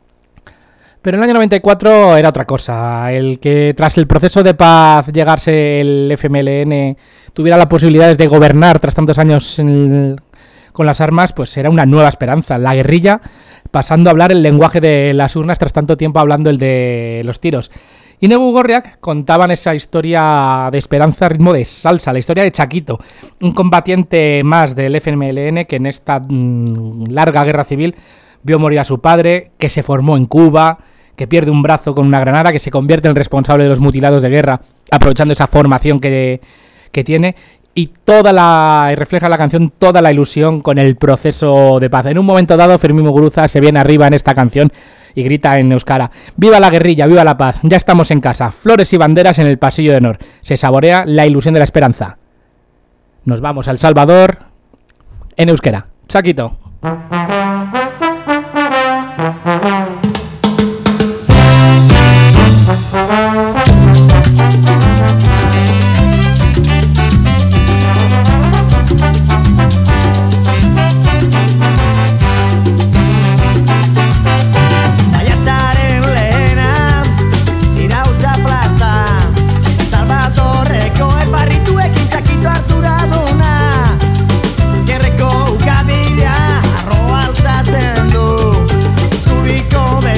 Pero en el año noventa y cuatro era otra cosa. El que tras el proceso de paz llegarse el F M L N tuviera las posibilidades de gobernar tras tantos años en el, con las armas, pues era una nueva esperanza. La guerrilla pasando a hablar el lenguaje de las urnas tras tanto tiempo hablando el de los tiros. Y Negu Gorriak contaban esa historia de esperanza a ritmo de salsa, la historia de Chaquito, un combatiente más del F M L N que en esta mmm, larga guerra civil vio morir a su padre, que se formó en Cuba, que pierde un brazo con una granada, que se convierte en responsable de los mutilados de guerra, aprovechando esa formación que, que tiene, y toda la y refleja la canción toda la ilusión con el proceso de paz. En un momento dado, Fermín Muguruza se viene arriba en esta canción y grita en euskara: ¡viva la guerrilla, viva la paz! Ya estamos en casa, flores y banderas en el pasillo de honor. Se saborea la ilusión de la esperanza. Nos vamos a El Salvador en euskera. Chaquito. Come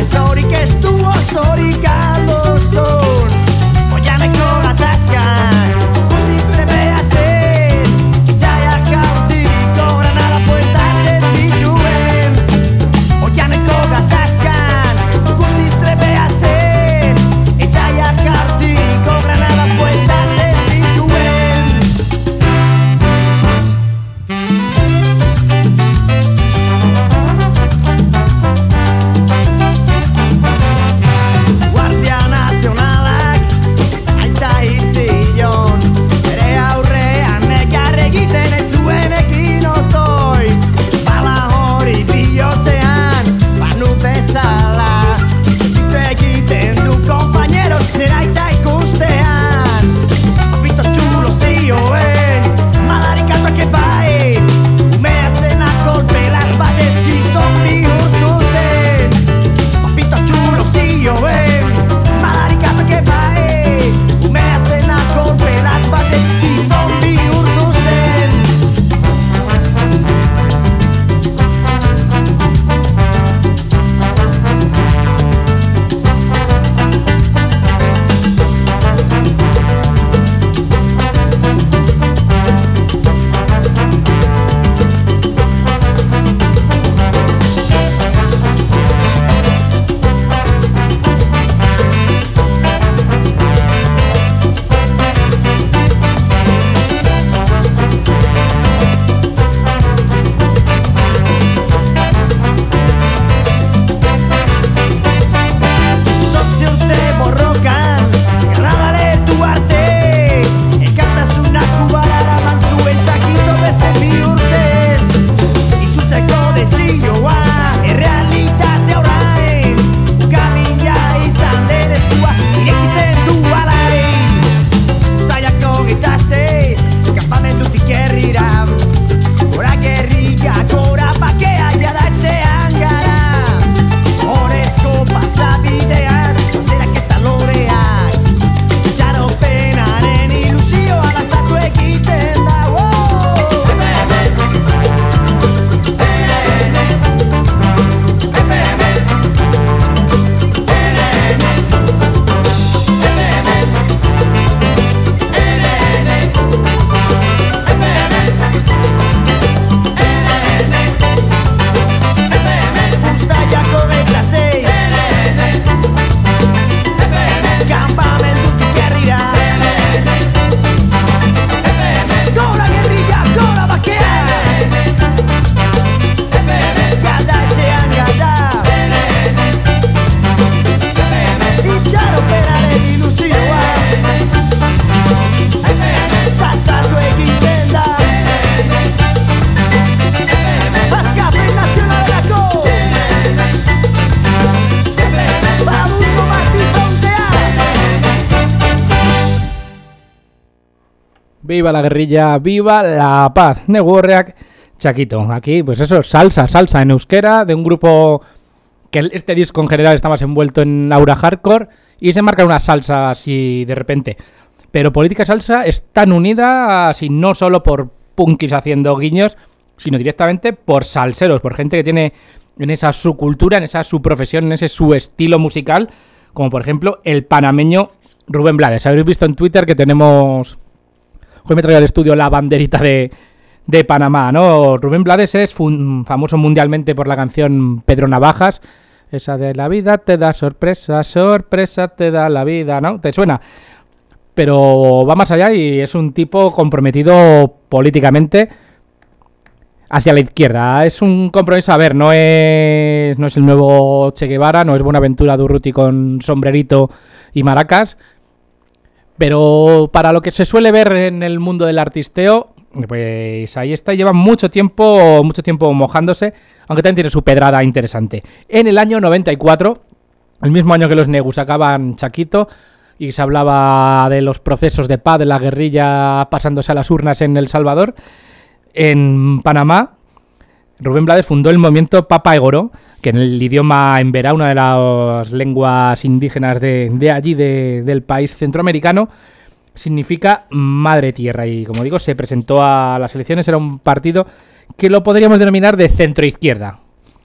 Viva la guerrilla, viva la paz. Negurreak, Chaquito. Aquí, pues eso, salsa, salsa en euskera, de un grupo que este disco en general está más envuelto en aura hardcore y se marca una salsa así de repente. Pero Política Salsa es tan unida, así no solo por punkis haciendo guiños, sino directamente por salseros, por gente que tiene en esa su cultura, en esa su profesión, en ese su estilo musical, como por ejemplo el panameño Rubén Blades. Habréis visto en Twitter que tenemos... Hoy me traigo al estudio la banderita de, de Panamá, ¿no? Rubén Blades es fun, famoso mundialmente por la canción Pedro Navajas, esa de la vida te da sorpresa, sorpresa te da la vida, ¿no? ¿Te suena? Pero va más allá y es un tipo comprometido políticamente hacia la izquierda. Es un compromiso, a ver, no es, no es el nuevo Che Guevara, no es Buenaventura Durruti con sombrerito y maracas, pero para lo que se suele ver en el mundo del artisteo, pues ahí está, lleva mucho tiempo, mucho tiempo mojándose, aunque también tiene su pedrada interesante. En el año noventa y cuatro, el mismo año que los Negus sacaban Chaquito, y se hablaba de los procesos de paz de la guerrilla pasándose a las urnas en El Salvador, en Panamá, Rubén Blades fundó el movimiento Papa Egoró, que en el idioma emberá, una de las lenguas indígenas de, de allí, de, del país centroamericano, significa madre tierra. Y como digo, se presentó a las elecciones, era un partido que lo podríamos denominar de centroizquierda.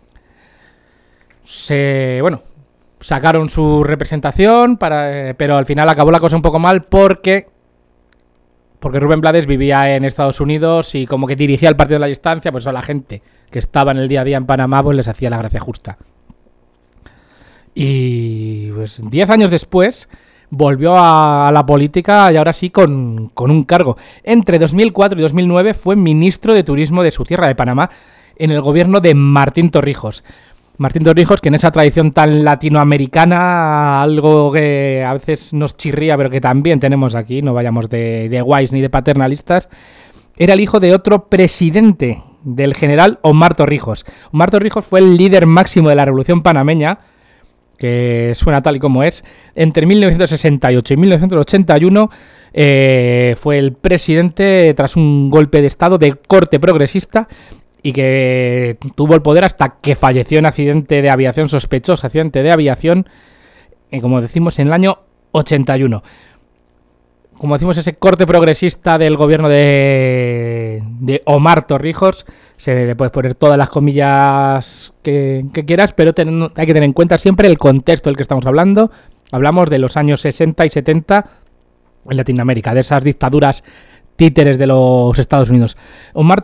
Se, bueno, sacaron su representación, para, pero al final acabó la cosa un poco mal porque... Porque Rubén Blades vivía en Estados Unidos y como que dirigía el partido a la distancia, pues a la gente que estaba en el día a día en Panamá pues les hacía la gracia justa. Y pues diez años después volvió a la política y ahora sí con, con un cargo. Entre dos mil cuatro y dos mil nueve fue ministro de Turismo de su tierra, de Panamá, en el gobierno de Martín Torrijos. Martín Torrijos, que en esa tradición tan latinoamericana, algo que a veces nos chirría, pero que también tenemos aquí, no vayamos de, de guays ni de paternalistas, era el hijo de otro presidente, del general Omar Torrijos. Omar Torrijos fue el líder máximo de la Revolución Panameña, que suena tal y como es. Entre mil novecientos sesenta y ocho y mil novecientos ochenta y uno eh, fue el presidente tras un golpe de estado de corte progresista, y que tuvo el poder hasta que falleció en accidente de aviación, sospechoso accidente de aviación, eh, como decimos, en el año ochenta y uno. Como decimos, ese corte progresista del gobierno de, de Omar Torrijos, se le puedes poner todas las comillas que, que quieras, pero ten, hay que tener en cuenta siempre el contexto del que estamos hablando. Hablamos de los años sesenta y setenta en Latinoamérica, de esas dictaduras títeres de los Estados Unidos. Omar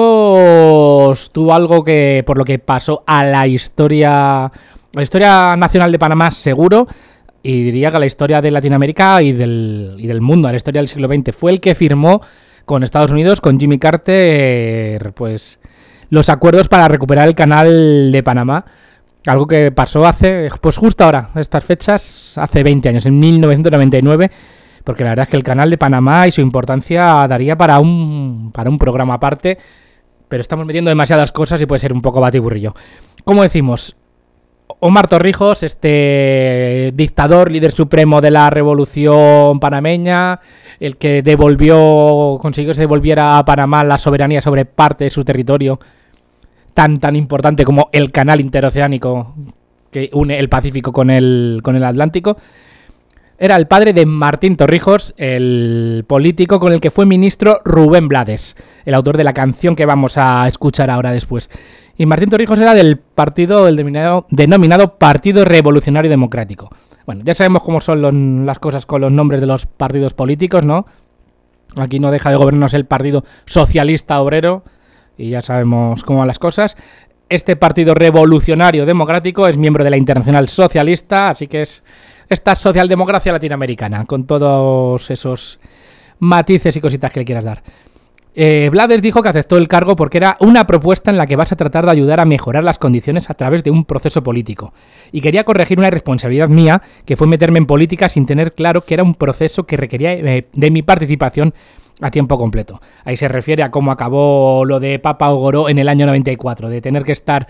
Torrijos tuvo algo que, por lo que pasó a la historia, a la historia nacional de Panamá seguro, y diría que a la historia de Latinoamérica y del, y del mundo, a la historia del siglo veinte. Fue el que firmó con Estados Unidos, con Jimmy Carter, pues los acuerdos para recuperar el canal de Panamá. Algo que pasó hace, pues justo ahora, estas fechas, hace veinte años, en mil novecientos noventa y nueve, porque la verdad es que el canal de Panamá y su importancia daría para un para un programa aparte, pero estamos metiendo demasiadas cosas y puede ser un poco batiburrillo. Como decimos, Omar Torrijos, este dictador, líder supremo de la revolución panameña, el que devolvió, consiguió que se devolviera a Panamá la soberanía sobre parte de su territorio, tan tan importante como el canal interoceánico que une el Pacífico con el, con el Atlántico. Era el padre de Martín Torrijos, el político con el que fue ministro Rubén Blades, el autor de la canción que vamos a escuchar ahora después. Y Martín Torrijos era del partido, el denominado, denominado Partido Revolucionario Democrático. Bueno, ya sabemos cómo son los, las cosas con los nombres de los partidos políticos, ¿no? Aquí no deja de gobernarnos el Partido Socialista Obrero, y ya sabemos cómo van las cosas. Este Partido Revolucionario Democrático es miembro de la Internacional Socialista, así que es esta socialdemocracia latinoamericana, con todos esos matices y cositas que le quieras dar. Eh, Blades dijo que aceptó el cargo porque era una propuesta en la que vas a tratar de ayudar a mejorar las condiciones a través de un proceso político. Y quería corregir una irresponsabilidad mía, que fue meterme en política sin tener claro que era un proceso que requería eh, de mi participación a tiempo completo. Ahí se refiere a cómo acabó lo de Papa Egoró en el año noventa y cuatro, de tener que estar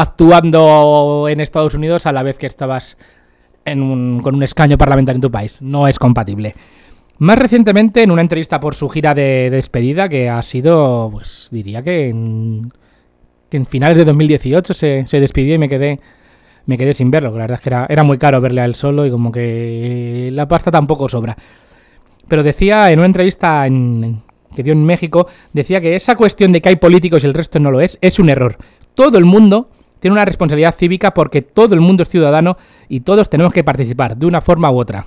actuando en Estados Unidos a la vez que estabas en un, con un escaño parlamentario en tu país. No es compatible. Más recientemente, en una entrevista por su gira de, de despedida, que ha sido, pues diría que en, que en finales de dos mil dieciocho se, se despidió y me quedé me quedé sin verlo. La verdad es que era, era muy caro verle a él solo y como que la pasta tampoco sobra. Pero decía en una entrevista en, que dio en México, decía que esa cuestión de que hay políticos y el resto no lo es, es un error. Todo el mundo tiene una responsabilidad cívica porque todo el mundo es ciudadano y todos tenemos que participar de una forma u otra.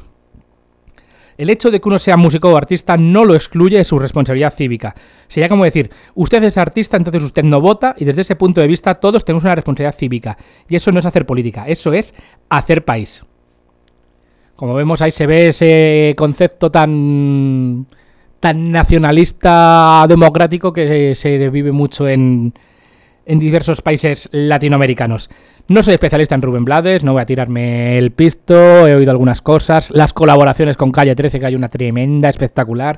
El hecho de que uno sea músico o artista no lo excluye de su responsabilidad cívica. Sería como decir, usted es artista, entonces usted no vota, y desde ese punto de vista todos tenemos una responsabilidad cívica. Y eso no es hacer política, eso es hacer país. Como vemos, ahí se ve ese concepto tan, tan nacionalista democrático que se vive mucho en, en diversos países latinoamericanos. No soy especialista en Rubén Blades, no voy a tirarme el pisto, he oído algunas cosas, las colaboraciones con Calle trece, que hay una tremenda, espectacular.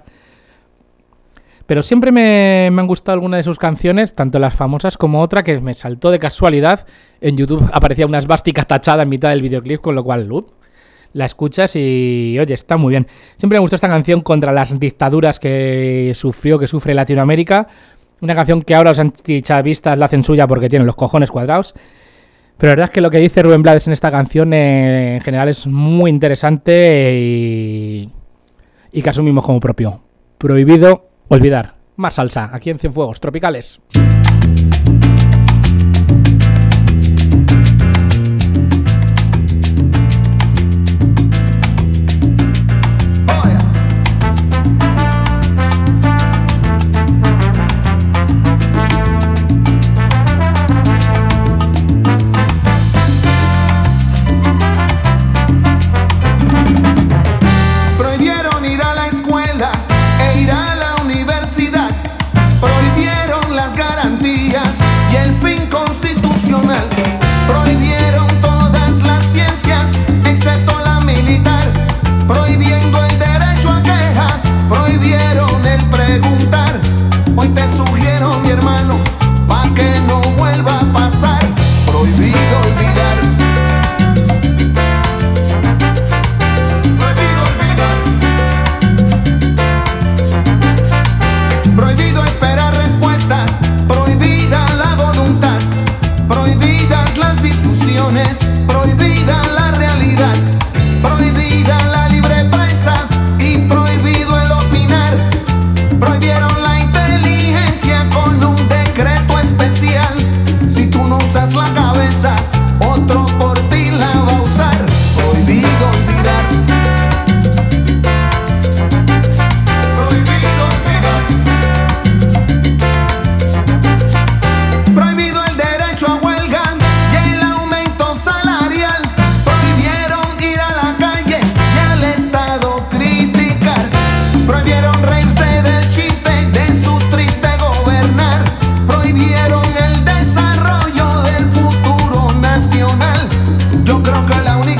Pero siempre me, me han gustado algunas de sus canciones, tanto las famosas como otra que me saltó de casualidad. En YouTube aparecía una esvástica tachada en mitad del videoclip, con lo cual uh, la escuchas y, oye, está muy bien. Siempre me gustó esta canción contra las dictaduras que sufrió, que sufre Latinoamérica. Una canción que ahora los antichavistas la hacen suya porque tienen los cojones cuadrados. Pero la verdad es que lo que dice Rubén Blades en esta canción eh, en general es muy interesante y, y que asumimos como propio. Prohibido olvidar. Más salsa, aquí en Cienfuegos Tropicales. Yo creo que la única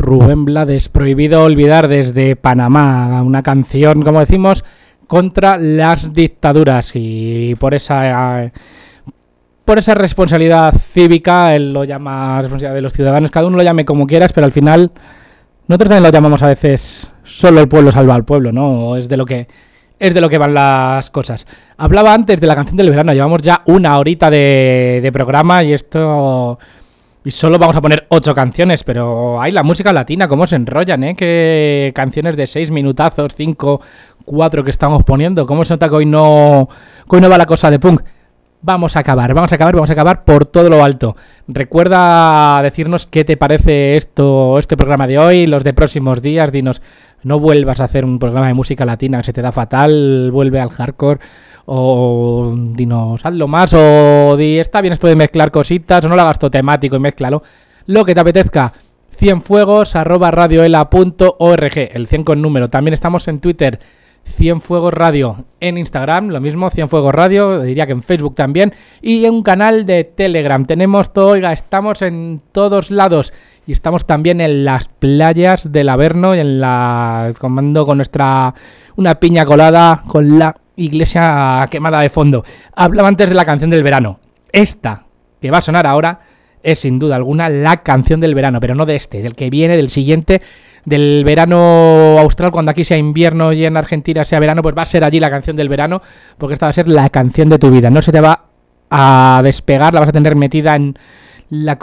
Rubén Blades, Prohibido olvidar, desde Panamá, una canción, como decimos, contra las dictaduras, y por esa por esa responsabilidad cívica, él lo llama responsabilidad de los ciudadanos, cada uno lo llame como quieras, pero al final nosotros también lo llamamos a veces solo el pueblo salva al pueblo, ¿no? Es de lo que es de lo que van las cosas. Hablaba antes de la canción del verano, llevamos ya una horita de, de programa y esto... Y solo vamos a poner ocho canciones, pero hay la música latina, cómo se enrollan, ¿eh? Que canciones de seis minutazos, cinco, cuatro que estamos poniendo. Cómo se nota que hoy no, que hoy no va la cosa de punk. Vamos a acabar, vamos a acabar, vamos a acabar por todo lo alto. Recuerda decirnos qué te parece esto, este programa de hoy, los de próximos días. Dinos, no vuelvas a hacer un programa de música latina que se te da fatal, vuelve al hardcore. O dinos, hazlo más, o di, está bien esto de mezclar cositas, o no lo hagas todo temático y mézclalo. Lo que te apetezca. Cienfuegos arroba radioela punto org, el cien con número. También estamos en Twitter, Cienfuegos Radio. En Instagram, lo mismo, Cienfuegos Radio. Diría que en Facebook también. Y en un canal de Telegram. Tenemos todo, oiga, estamos en todos lados. Y estamos también en las playas del Averno y en la... comando con nuestra... una piña colada con la... iglesia quemada de fondo. Hablaba antes de la canción del verano. Esta que va a sonar ahora es sin duda alguna la canción del verano, pero no de este, del que viene, del siguiente, del verano austral, cuando aquí sea invierno y en Argentina sea verano, pues va a ser allí la canción del verano, porque esta va a ser la canción de tu vida. No se te va a despegar, la vas a tener metida en la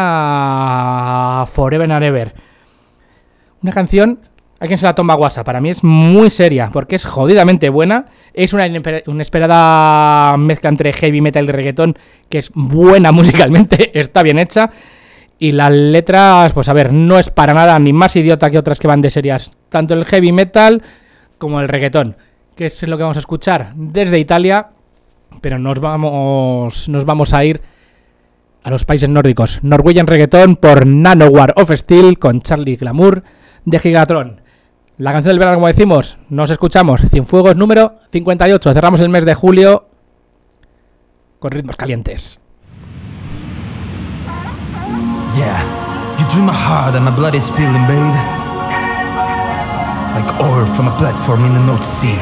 córnea forever and ever. Una canción... Hay quien se la toma guasa. Para mí es muy seria, porque es jodidamente buena. Es una inesperada mezcla entre heavy metal y reggaetón, que es buena musicalmente, está bien hecha. Y las letras, pues a ver, no es para nada ni más idiota que otras que van de serias. Tanto el heavy metal como el reggaetón, que es lo que vamos a escuchar desde Italia. Pero nos vamos, nos vamos a ir a los países nórdicos. Norwegian Reggaeton por Nanowar of Steel con Charlie Glamour de Gigatron. La canción del verano, como decimos, nos escuchamos. Cienfuegos número cincuenta y ocho. Cerramos el mes de julio con ritmos calientes. Yeah, you drew my heart and my blood is spilling, babe. Like oil from a platform in the North Sea.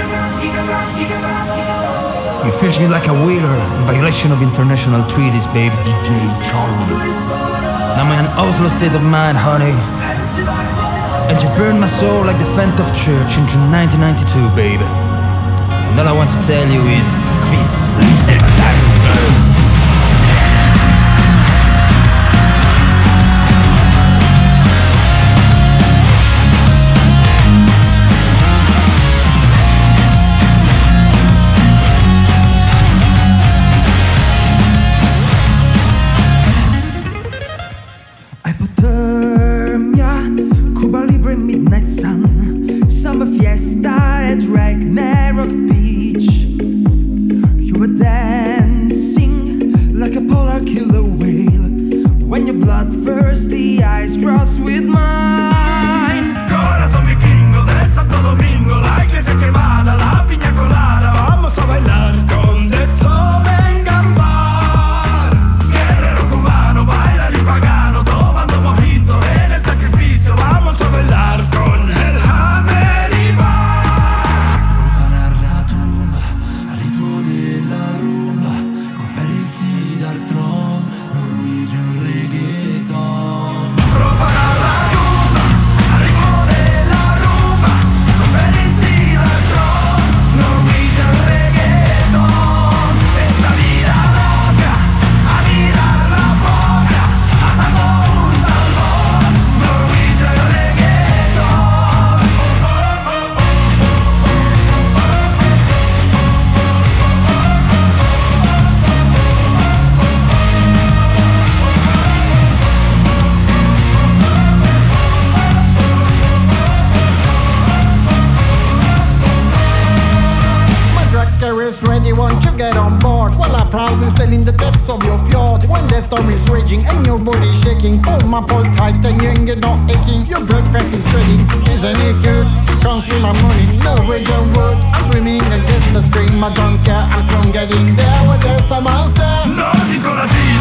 You fish me like a whaler in violation of international treaties, babe. D J Charlie. Now I'm in an Oslo state of mind, honey. And you burned my soul like the Phantom Church in June nineteen ninety-two, baby. And all I want to tell you is this is it. Of your fjord when the storm is raging and your body shaking. Pull my pole tight and you ain't get no aching. Your blood pressure is spreading, isn't it good? Can't steal my money, no region wood. I'm swimming against the stream, I don't care. I'm soon getting there with the summer's there. Nordico Latino.